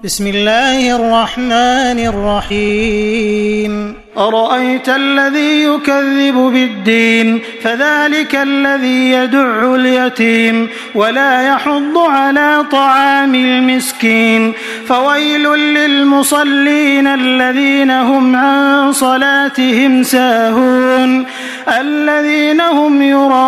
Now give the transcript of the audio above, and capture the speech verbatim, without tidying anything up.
بسم الله الرحمن الرحيم أرأيت الذي يكذب بالدين فذلك الذي يدع اليتيم ولا يحض على طعام المسكين فويل للمصلين الذين هم عن صلاتهم ساهون الذين هم يراءون